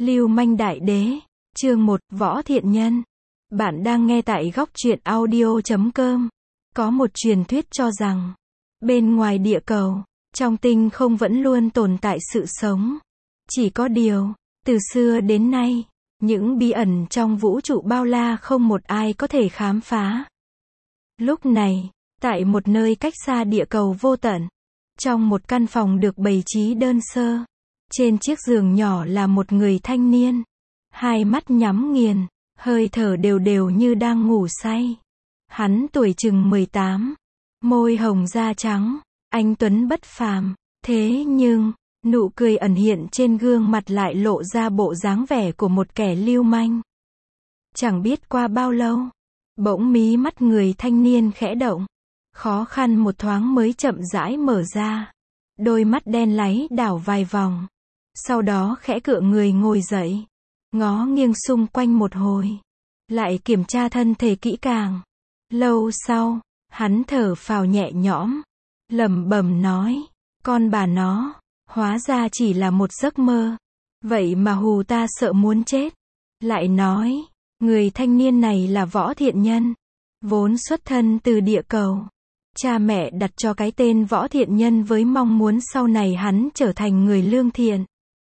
Lưu manh đại đế, chương 1, Võ Thiện Nhân. Bạn đang nghe tại góc truyện audio.com. Có một truyền thuyết cho rằng, bên ngoài địa cầu, trong tinh không vẫn luôn tồn tại sự sống. Chỉ có điều, từ xưa đến nay, những bí ẩn trong vũ trụ bao la không một ai có thể khám phá. Lúc này, tại một nơi cách xa địa cầu vô tận, trong một căn phòng được bày trí đơn sơ, trên chiếc giường nhỏ là một người thanh niên, hai mắt nhắm nghiền, hơi thở đều đều như đang ngủ say. Hắn tuổi chừng 18, môi hồng da trắng, anh tuấn bất phàm, thế nhưng, nụ cười ẩn hiện trên gương mặt lại lộ ra bộ dáng vẻ của một kẻ lưu manh. Chẳng biết qua bao lâu, bỗng mí mắt người thanh niên khẽ động, khó khăn một thoáng mới chậm rãi mở ra. Đôi mắt đen láy đảo vài vòng, sau đó khẽ cựa người ngồi dậy, ngó nghiêng xung quanh một hồi, lại kiểm tra thân thể kỹ càng. Lâu sau, hắn thở phào nhẹ nhõm, lẩm bẩm nói, con bà nó, hóa ra chỉ là một giấc mơ, vậy mà hù ta sợ muốn chết. Lại nói, người thanh niên này là Võ Thiện Nhân, vốn xuất thân từ địa cầu. Cha mẹ đặt cho cái tên Võ Thiện Nhân với mong muốn sau này hắn trở thành người lương thiện.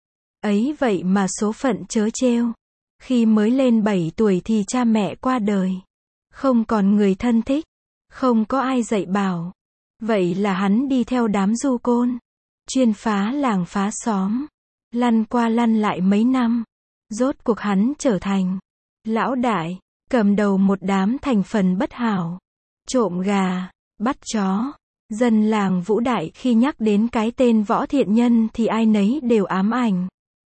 Ấy vậy mà số phận trớ trêu. Khi mới lên 7 tuổi thì cha mẹ qua đời. Không còn người thân thích, không có ai dạy bảo. Vậy là hắn đi theo đám du côn, chuyên phá làng phá xóm, lăn qua lăn lại mấy năm. Rốt cuộc hắn trở thành lão đại, cầm đầu một đám thành phần bất hảo, trộm gà, bắt chó. Dân làng Vũ Đại khi nhắc đến cái tên Võ Thiện Nhân thì ai nấy đều ám ảnh,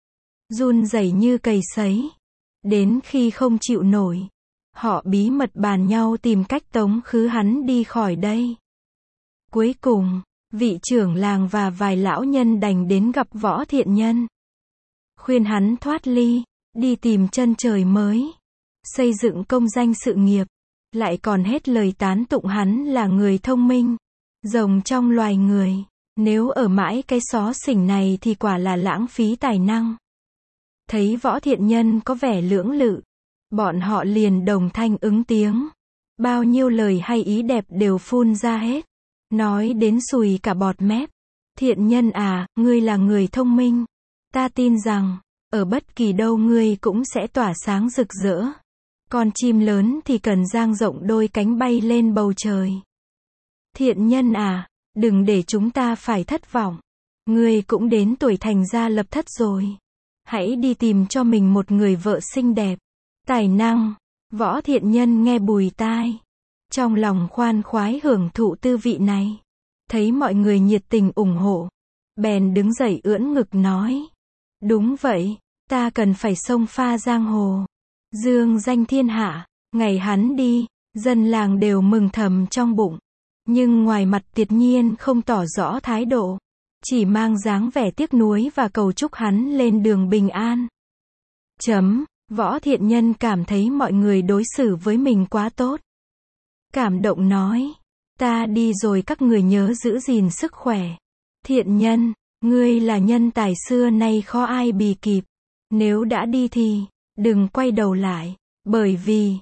run rẩy như cầy sấy. Đến khi không chịu nổi, họ bí mật bàn nhau tìm cách tống khứ hắn đi khỏi đây. Cuối cùng, vị trưởng làng và vài lão nhân đành đến gặp Võ Thiện Nhân, khuyên hắn thoát ly, đi tìm chân trời mới, xây dựng công danh sự nghiệp. Lại còn hết lời tán tụng hắn là người thông minh, rồng trong loài người. Nếu ở mãi cái xó xỉnh này thì quả là lãng phí tài năng. Thấy Võ Thiện Nhân có vẻ lưỡng lự, bọn họ liền đồng thanh ứng tiếng. Bao nhiêu lời hay ý đẹp đều phun ra hết, nói đến sùi cả bọt mép. Thiện Nhân à, ngươi là người thông minh. Ta tin rằng, ở bất kỳ đâu ngươi cũng sẽ tỏa sáng rực rỡ. Con chim lớn thì cần dang rộng đôi cánh bay lên bầu trời. Thiện Nhân à, đừng để chúng ta phải thất vọng. Ngươi cũng đến tuổi thành gia lập thất rồi. Hãy đi tìm cho mình một người vợ xinh đẹp, tài năng. Võ Thiện Nhân nghe bùi tai, trong lòng khoan khoái hưởng thụ tư vị này. Thấy mọi người nhiệt tình ủng hộ, bèn đứng dậy ưỡn ngực nói, đúng vậy, ta cần phải xông pha giang hồ, dương danh thiên hạ. Ngày hắn đi, dân làng đều mừng thầm trong bụng, nhưng ngoài mặt tuyệt nhiên không tỏ rõ thái độ, chỉ mang dáng vẻ tiếc nuối và cầu chúc hắn lên đường bình an. Võ Thiện Nhân cảm thấy mọi người đối xử với mình quá tốt, cảm động nói, ta đi rồi các người nhớ giữ gìn sức khỏe. Thiện Nhân, ngươi là nhân tài xưa nay khó ai bì kịp, nếu đã đi thì đừng quay đầu lại, bởi vì,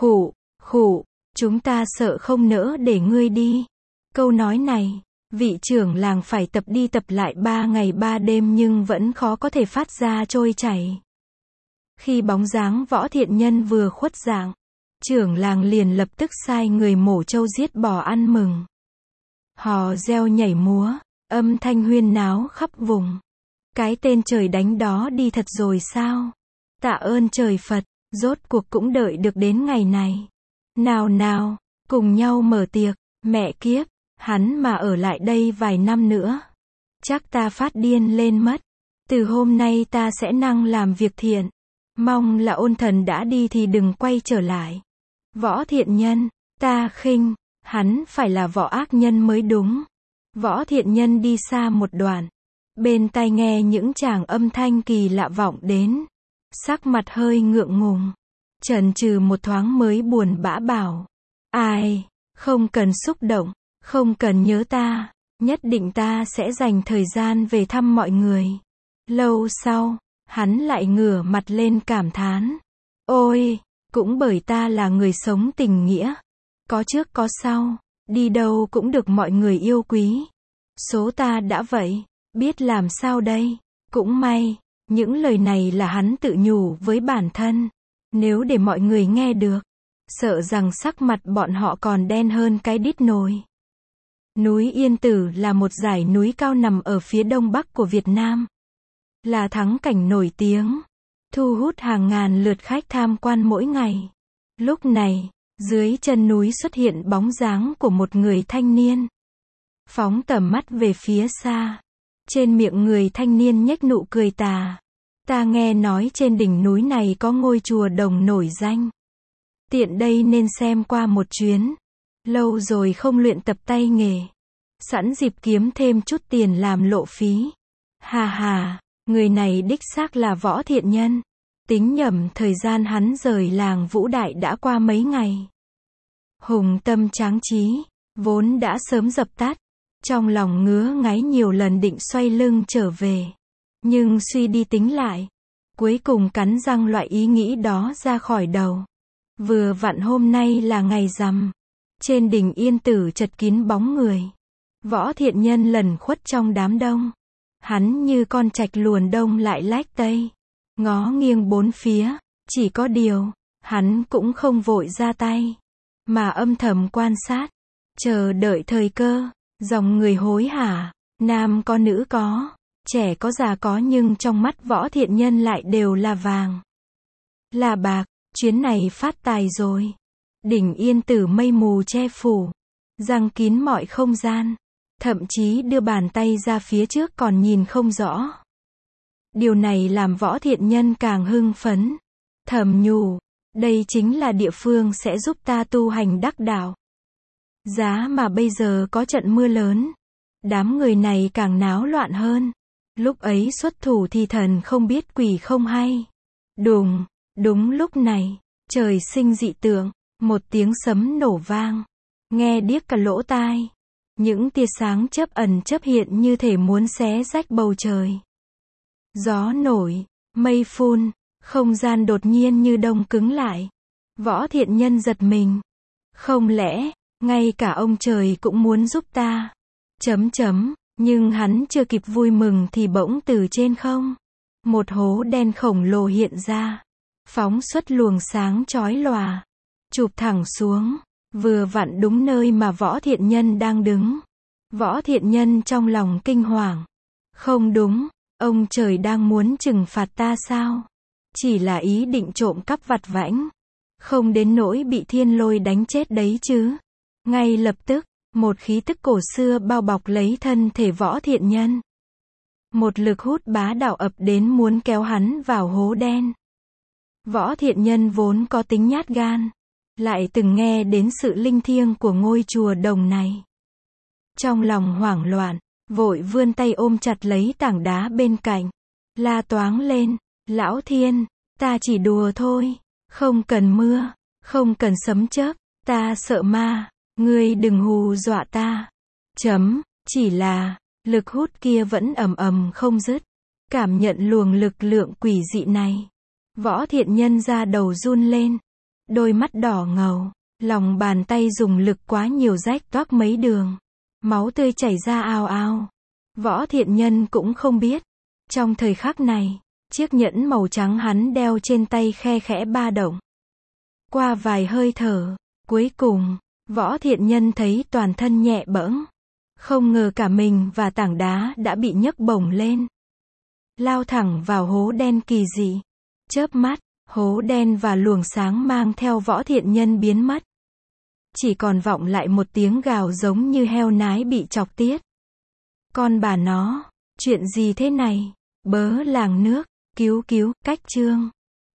chúng ta sợ không nỡ để ngươi đi. Câu nói này, vị trưởng làng phải tập đi tập lại 3 ngày 3 đêm nhưng vẫn khó có thể phát ra trôi chảy. Khi bóng dáng Võ Thiện Nhân vừa khuất dạng, trưởng làng liền lập tức sai người mổ trâu giết bò ăn mừng. Hò reo nhảy múa, âm thanh huyên náo khắp vùng. Cái tên trời đánh đó đi thật rồi sao? Tạ ơn trời Phật, rốt cuộc cũng đợi được đến ngày này. Nào, cùng nhau mở tiệc. Mẹ kiếp, hắn mà ở lại đây vài năm nữa, chắc ta phát điên lên mất. Từ hôm nay ta sẽ năng làm việc thiện. Mong là ôn thần đã đi thì đừng quay trở lại. Võ Thiện Nhân, ta khinh, hắn phải là võ ác nhân mới đúng. Võ Thiện Nhân đi xa một đoạn, bên tai nghe những tràng âm thanh kỳ lạ vọng đến, sắc mặt hơi ngượng ngùng, chần chừ một thoáng mới buồn bã bảo, ai, không cần xúc động, không cần nhớ ta, nhất định ta sẽ dành thời gian về thăm mọi người. Lâu sau, Hắn lại ngửa mặt lên cảm thán. Ôi, cũng bởi ta là người sống tình nghĩa. Có trước có sau, đi đâu cũng được mọi người yêu quý. Số ta đã vậy, biết làm sao đây. Cũng may, những lời này là hắn tự nhủ với bản thân. Nếu để mọi người nghe được, sợ rằng sắc mặt bọn họ còn đen hơn cái đít nồi. Núi Yên Tử là một dải núi cao nằm ở phía đông bắc của Việt Nam. Là thắng cảnh nổi tiếng, thu hút hàng ngàn lượt khách tham quan mỗi ngày. Lúc này, dưới chân núi xuất hiện bóng dáng của một người thanh niên. Phóng tầm mắt về phía xa. Trên miệng người thanh niên nhếch nụ cười tà. Ta nghe nói trên đỉnh núi này có ngôi chùa Đồng nổi danh. Tiện đây nên xem qua một chuyến. Lâu rồi không luyện tập tay nghề. Sẵn dịp kiếm thêm chút tiền làm lộ phí. Hà hà, người này đích xác là Võ Thiện Nhân. Tính nhầm thời gian hắn rời làng Vũ Đại đã qua mấy ngày. Hùng tâm tráng trí, vốn đã sớm dập tắt. Trong lòng ngứa ngáy nhiều lần định xoay lưng trở về. Nhưng suy đi tính lại. Cuối cùng cắn răng loại ý nghĩ đó ra khỏi đầu. Vừa vặn hôm nay là ngày rằm. Trên đỉnh Yên Tử chật kín bóng người. Võ Thiện Nhân lẩn khuất trong đám đông. Hắn như con trạch luồn đông lại lách tây. Ngó nghiêng bốn phía. Chỉ có điều, hắn cũng không vội ra tay. Mà âm thầm quan sát. Chờ đợi thời cơ. Dòng người hối hả. Nam có nữ có. Trẻ có già có nhưng trong mắt Võ Thiện Nhân lại đều là vàng. Là bạc. Chuyến này phát tài rồi. Đỉnh Yên Tử mây mù che phủ. Giăng kín mọi không gian. Thậm chí đưa bàn tay ra phía trước còn nhìn không rõ. Điều này làm Võ Thiện Nhân càng hưng phấn. Thầm nhủ. Đây chính là địa phương sẽ giúp ta tu hành đắc đạo. Giá mà bây giờ có trận mưa lớn. Đám người này càng náo loạn hơn. Lúc ấy xuất thủ thì thần không biết quỷ không hay. Đùng, đúng lúc này, trời sinh dị tượng, một tiếng sấm nổ vang. Nghe điếc cả lỗ tai. Những tia sáng chớp ẩn chớp hiện như thể muốn xé rách bầu trời. Gió nổi, mây phun, không gian đột nhiên như đông cứng lại. Võ Thiện Nhân giật mình. Không lẽ, ngay cả ông trời cũng muốn giúp ta? Nhưng hắn chưa kịp vui mừng thì bỗng từ trên không. Một hố đen khổng lồ hiện ra. Phóng xuất luồng sáng chói lòa. Chụp thẳng xuống. Vừa vặn đúng nơi mà Võ Thiện Nhân đang đứng. Võ Thiện Nhân trong lòng kinh hoàng. Không đúng, ông trời đang muốn trừng phạt ta sao? Chỉ là ý định trộm cắp vặt vãnh. Không đến nỗi bị thiên lôi đánh chết đấy chứ. Ngay lập tức, một khí tức cổ xưa bao bọc lấy thân thể Võ Thiện Nhân. Một lực hút bá đạo ập đến muốn kéo hắn vào hố đen. Võ Thiện Nhân vốn có tính nhát gan. Lại từng nghe đến sự linh thiêng của ngôi chùa Đồng này. Trong lòng hoảng loạn, vội vươn tay ôm chặt lấy tảng đá bên cạnh. La toáng lên, Lão Thiên, ta chỉ đùa thôi. Không cần mưa, không cần sấm chớp, ta sợ ma, ngươi đừng hù dọa ta. Chỉ là, lực hút kia vẫn ầm ầm không dứt. Cảm nhận luồng lực lượng quỷ dị này. Võ Thiện Nhân da đầu run lên. Đôi mắt đỏ ngầu, lòng bàn tay dùng lực quá nhiều rách toác mấy đường. Máu tươi chảy ra ào ào. Võ Thiện Nhân cũng không biết. Trong thời khắc này, chiếc nhẫn màu trắng hắn đeo trên tay khe khẽ ba động. Qua vài hơi thở, cuối cùng, Võ Thiện Nhân thấy toàn thân nhẹ bẫng. Không ngờ cả mình và tảng đá đã bị nhấc bổng lên. Lao thẳng vào hố đen kỳ dị. Chớp mắt, hố đen và luồng sáng mang theo Võ Thiện Nhân biến mất. Chỉ còn vọng lại một tiếng gào giống như heo nái bị chọc tiết. Con bà nó, chuyện gì thế này? Bớ làng nước, cứu, cách chương.